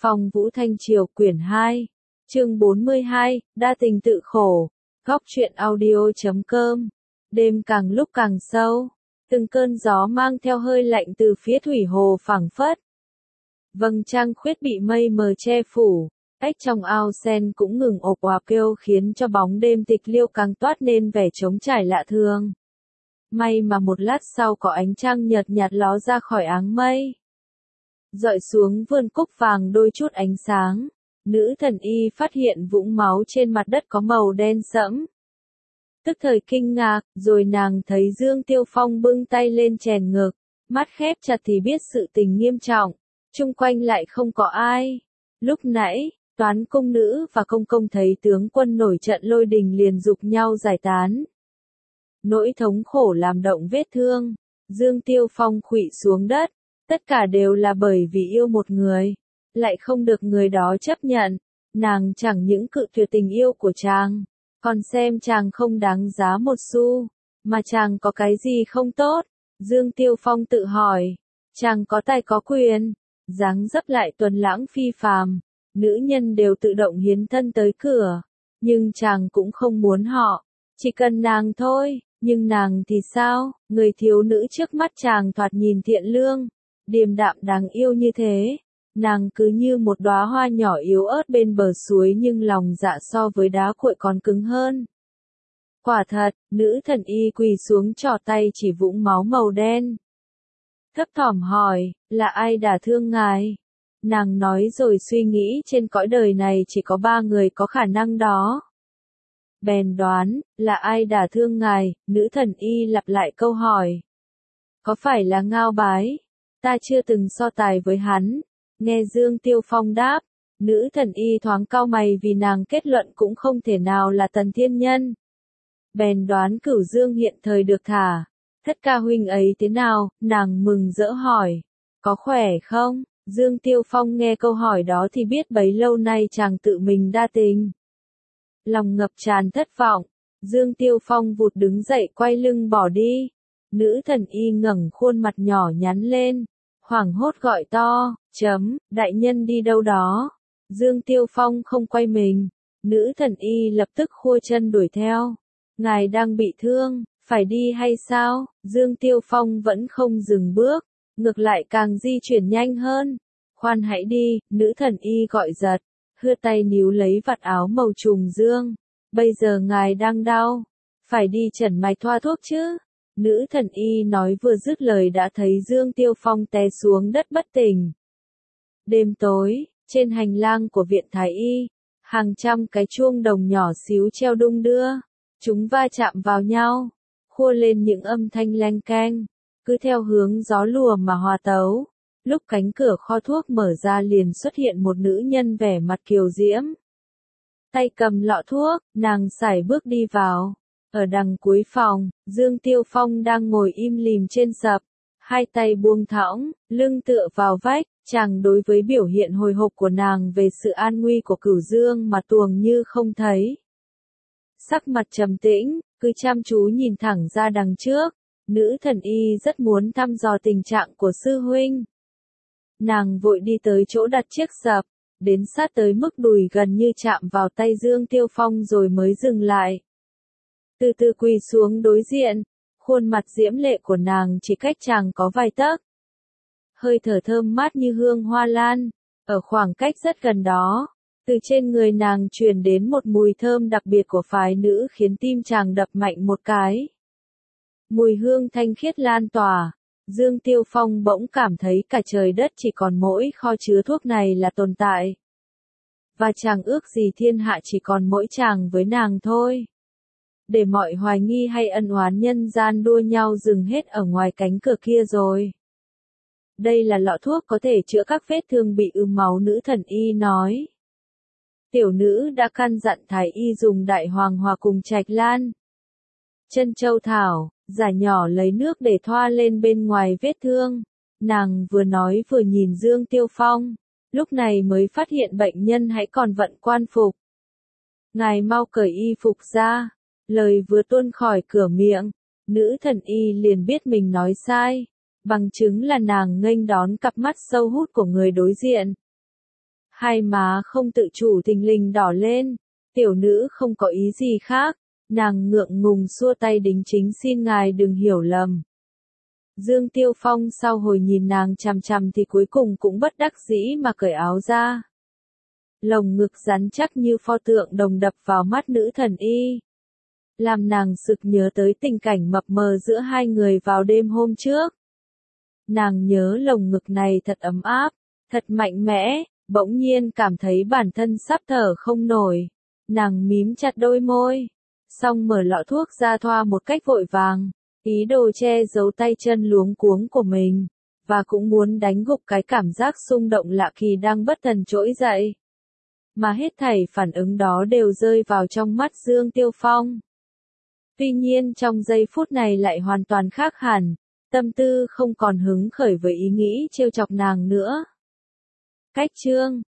Phong Vũ Thanh Triều quyển 2, chương 42, đa tình tự khổ, góc truyện audio.com. Đêm càng lúc càng sâu, từng cơn gió mang theo hơi lạnh từ phía thủy hồ phảng phất. Vầng trăng khuyết bị mây mờ che phủ, ếch trong ao sen cũng ngừng ộp oạp kêu khiến cho bóng đêm tịch liêu càng toát nên vẻ trống trải lạ thường. May mà một lát sau có ánh trăng nhợt nhạt ló ra khỏi áng mây, dọi xuống vườn cúc vàng đôi chút ánh sáng. Nữ thần y phát hiện vũng máu trên mặt đất có màu đen sẫm. Tức thời kinh ngạc, rồi nàng thấy Dương Tiêu Phong bưng tay lên chèn ngực, mắt khép chặt thì biết sự tình nghiêm trọng, chung quanh lại không có ai. Lúc nãy, Toán công nữ và công công thấy tướng quân nổi trận lôi đình liền giục nhau giải tán. Nỗi thống khổ làm động vết thương, Dương Tiêu Phong khuỵu xuống đất, tất cả đều là bởi vì yêu một người, lại không được người đó chấp nhận. Nàng chẳng những cự tuyệt tình yêu của chàng, còn xem chàng không đáng giá một xu, mà chàng có cái gì không tốt? Dương Tiêu Phong tự hỏi, chàng có tài có quyền, dáng dấp lại tuấn lãng phi phàm, nữ nhân đều tự động hiến thân tới cửa, nhưng chàng cũng không muốn họ, chỉ cần nàng thôi. Nhưng nàng thì sao? Người thiếu nữ trước mắt chàng thoạt nhìn thiện lương, điềm đạm đáng yêu như thế. Nàng cứ như một đóa hoa nhỏ yếu ớt bên bờ suối nhưng lòng dạ so với đá cuội còn cứng hơn. Quả thật, nữ thần y quỳ xuống trỏ tay chỉ vũng máu màu đen. Thấp thỏm hỏi, là ai đả thương ngài? Nàng nói rồi suy nghĩ trên cõi đời này chỉ có 3 người có khả năng đó. Bèn đoán, là ai đả thương ngài? Nữ thần y lặp lại câu hỏi. Có phải là Ngao Bái? Ta chưa từng so tài với hắn. Nghe Dương Tiêu Phong đáp, nữ thần y thoáng cau mày vì nàng kết luận cũng không thể nào là Tần Thiên Nhân. Bèn đoán Cửu Dương hiện thời được thả. Thất ca huynh ấy thế nào? Nàng mừng rỡ hỏi. Có khỏe không? Dương Tiêu Phong nghe câu hỏi đó thì biết bấy lâu nay chàng tự mình đa tình. Lòng ngập tràn thất vọng, Dương Tiêu Phong vụt đứng dậy quay lưng bỏ đi. Nữ thần y ngẩng khuôn mặt nhỏ nhắn lên, hoảng hốt gọi to, đại nhân đi đâu đó? Dương Tiêu Phong không quay mình, nữ thần y lập tức khua chân đuổi theo. Ngài đang bị thương, phải đi hay sao? Dương Tiêu Phong vẫn không dừng bước, ngược lại càng di chuyển nhanh hơn. Khoan hãy đi, nữ thần y gọi giật, hưa tay níu lấy vạt áo màu trùng dương. Bây giờ ngài đang đau, phải đi chẩn mạch thoa thuốc chứ? Nữ thần y nói vừa dứt lời đã thấy Dương Tiêu Phong té xuống đất bất tỉnh. Đêm tối, trên hành lang của viện Thái Y, hàng trăm cái chuông đồng nhỏ xíu treo đung đưa, chúng va chạm vào nhau, khua lên những âm thanh leng keng, cứ theo hướng gió lùa mà hòa tấu. Lúc cánh cửa kho thuốc mở ra liền xuất hiện một nữ nhân vẻ mặt kiều diễm. Tay cầm lọ thuốc, nàng sải bước đi vào. Ở đằng cuối phòng, Dương Tiêu Phong đang ngồi im lìm trên sập, hai tay buông thõng, lưng tựa vào vách. Chàng đối với biểu hiện hồi hộp của nàng về sự an nguy của Cửu Dương mà tuồng như không thấy. Sắc mặt trầm tĩnh, cứ chăm chú nhìn thẳng ra đằng trước. Nữ thần y rất muốn thăm dò tình trạng của sư huynh. Nàng vội đi tới chỗ đặt chiếc sập, đến sát tới mức đùi gần như chạm vào tay Dương Tiêu Phong rồi mới dừng lại. Từ từ quỳ xuống đối diện, khuôn mặt diễm lệ của nàng chỉ cách chàng có vài tấc. Hơi thở thơm mát như hương hoa lan, ở khoảng cách rất gần đó, từ trên người nàng truyền đến một mùi thơm đặc biệt của phái nữ khiến tim chàng đập mạnh một cái. Mùi hương thanh khiết lan tỏa. Dương Tiêu Phong bỗng cảm thấy cả trời đất chỉ còn mỗi kho chứa thuốc này là tồn tại. Và chàng ước gì thiên hạ chỉ còn mỗi chàng với nàng thôi. Để mọi hoài nghi hay ân oán nhân gian đua nhau dừng hết ở ngoài cánh cửa kia rồi. Đây là lọ thuốc có thể chữa các vết thương bị ứ máu, nữ thần y nói. Tiểu nữ đã căn dặn thái y dùng đại hoàng hòa cùng trạch lan, chân châu thảo, giả nhỏ lấy nước để thoa lên bên ngoài vết thương. Nàng vừa nói vừa nhìn Dương Tiêu Phong, lúc này mới phát hiện bệnh nhân hãy còn vận quan phục. Ngài mau cởi y phục ra. Lời vừa tuôn khỏi cửa miệng, nữ thần y liền biết mình nói sai, bằng chứng là nàng nghênh đón cặp mắt sâu hút của người đối diện. Hai má không tự chủ thình lình đỏ lên, tiểu nữ không có ý gì khác, nàng ngượng ngùng xua tay đính chính xin ngài đừng hiểu lầm. Dương Tiêu Phong sau hồi nhìn nàng chằm chằm thì cuối cùng cũng bất đắc dĩ mà cởi áo ra. Lồng ngực rắn chắc như pho tượng đồng đập vào mắt nữ thần y. Làm nàng sực nhớ tới tình cảnh mập mờ giữa hai người vào đêm hôm trước. Nàng nhớ lồng ngực này thật ấm áp, thật mạnh mẽ, bỗng nhiên cảm thấy bản thân sắp thở không nổi. Nàng mím chặt đôi môi, xong mở lọ thuốc ra thoa một cách vội vàng, ý đồ che giấu tay chân luống cuống của mình, và cũng muốn đánh gục cái cảm giác xung động lạ kỳ đang bất thần trỗi dậy. Mà hết thảy phản ứng đó đều rơi vào trong mắt Dương Tiêu Phong. Tuy nhiên trong giây phút này lại hoàn toàn khác hẳn, tâm tư không còn hứng khởi với ý nghĩ trêu chọc nàng nữa. Cách chương